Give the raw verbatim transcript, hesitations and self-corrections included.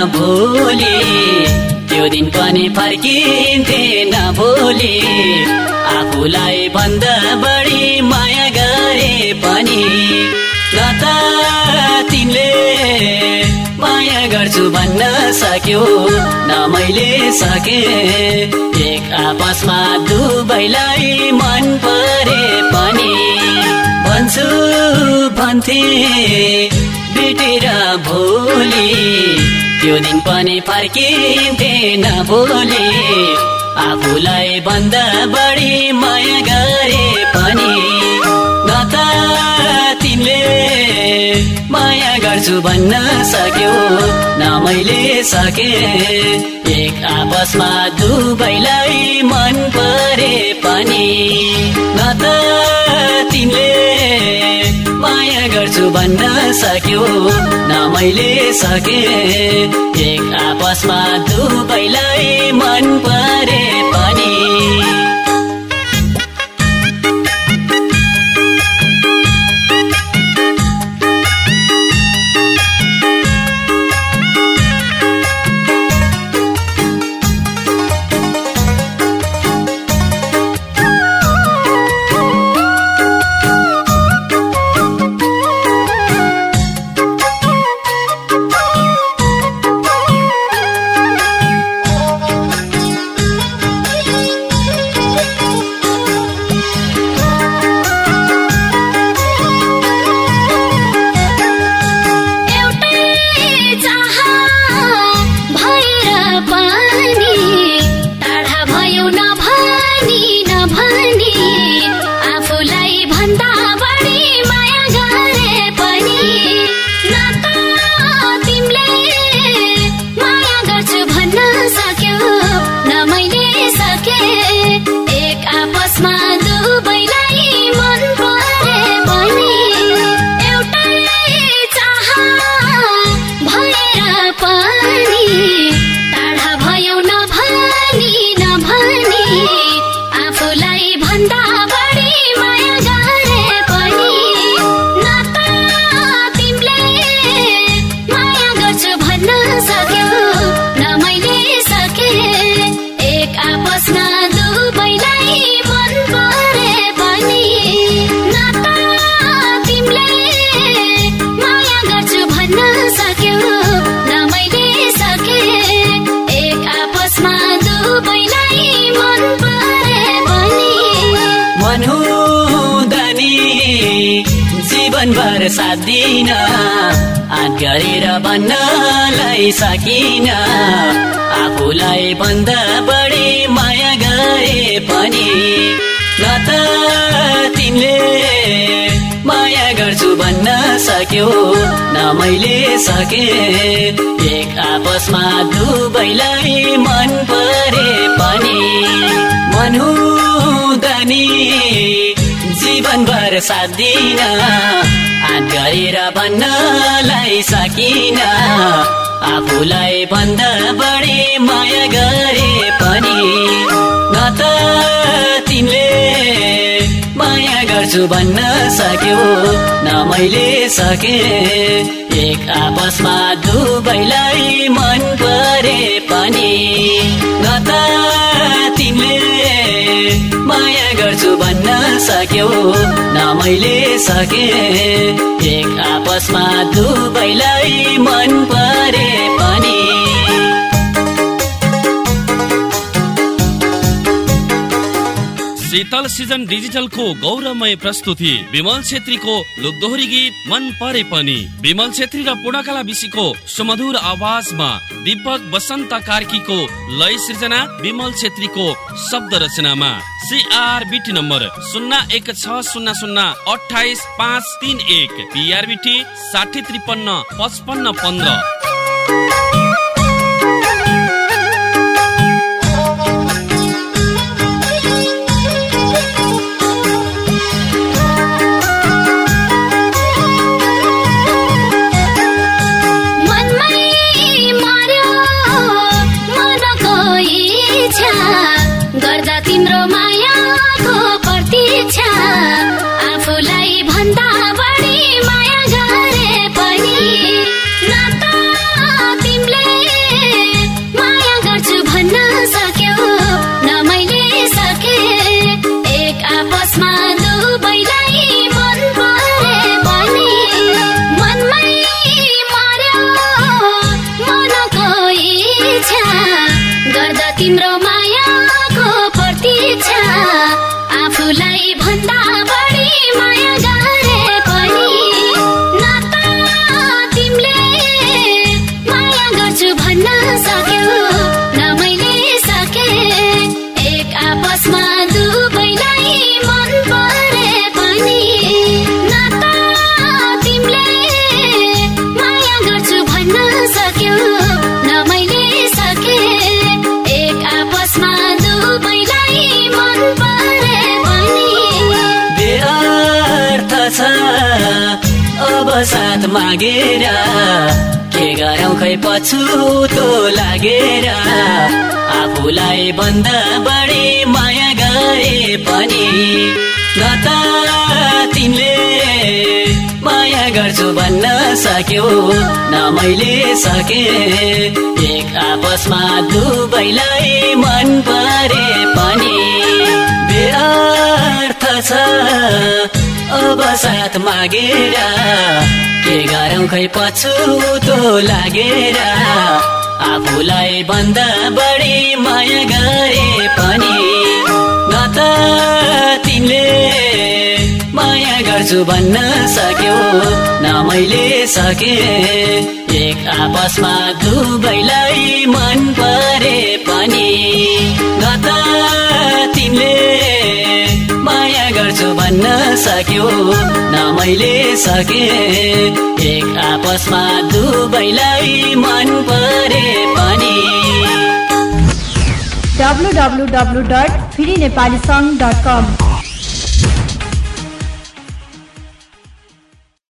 भोलि त्यो दिन पनि फर्किन्थेन भोलि आफूलाई भन्दा बढी माया गरे पनि न त तिमीले माया गर्छु भन्न सक्यो न मैले सके एक आपसमा दुवैलाई मन परे पनि भन्छु भन्थे बितेर भोलि त्यो दिन पनि फर्किन्थेन भोलि आफूलाई भन्दा बढी माया गरे पनि न त तिमीले माया गर्छु भन्न सक्यो न मैले सके एक आपसमा दुवैलाई मन परे पनि न त तिमीले माया गर्छु भन्न सक्यो न मैले सके एक आपसमा दुवैलाई मन परे पनि जीवनभर साथ दिन आँट गरेर भन्नलाई सकिन आफूलाई भन्दा बढी माया गरे पनि न त तिमीले माया गर्छु भन्न सक्यो न मैले सके एक आपसमा दुवैलाई मन परे पनि मन हुँదని जीवनभर साथ दिन आँट गरेर भन्नलाई सकिन आफूलाई भन्दा बढी माया गरे पनि न त तिमीले माया गर्छु भन्न सक्यो न मैले सके एक आपसमा दुवैलाई मन परे पनि न त तिमीले माया गर्छु भन्न सक्यो न मैले सके एक आपसमा दुवैलाई मन परे पनि शीतल सिजन डिजिटल को गौरवमय प्रस्तुति विमल छेत्री को लोकदोहोरी गीत मन परे पनि विमल छेत्री र पूर्णकला विशीको सुमधुर आवाजमा दीपक बसन्त कार्की को लय सृजना विमल छेत्री को शब्द रचनामा सीआरबीटी नम्बर शून्य एक छ शून्य शून्य अठाइस पाँच तीन एक पीआरबीटी साठी त्रिपन्न पचपन्न पन्ध्र तिम्रो मायाको प्रतीक्षा आफूलाई भन्दा बढी माया गरे पनि न त दुबैलाई मन परे पनि व्यर्थ छ अब साथ मागेर के गरौँ खै पछुतो लागेर आफूलाई भन्दा बढी माया गरे पनि न त तिमीले माया गर्छु भन्न सक्यौ न मैले सके एक आपसमा दुबैलाई मन परे पनि व्यर्थ छ अब साथ मागेर के गरौँ खै पछुतो लागेर आफूलाई भन्दा बढी माया गरे पनि न त तिमीले माया गर्छु भन्न सक्यौ न मैले सके एक आपसमा दुबैलाई मन परे पनि न त तिमीले माया गर्छु भन्न सक्यौ न मैले सके एक आपसमा दुबैलाई मन परे पनि W W W dot free Nepali song dot कम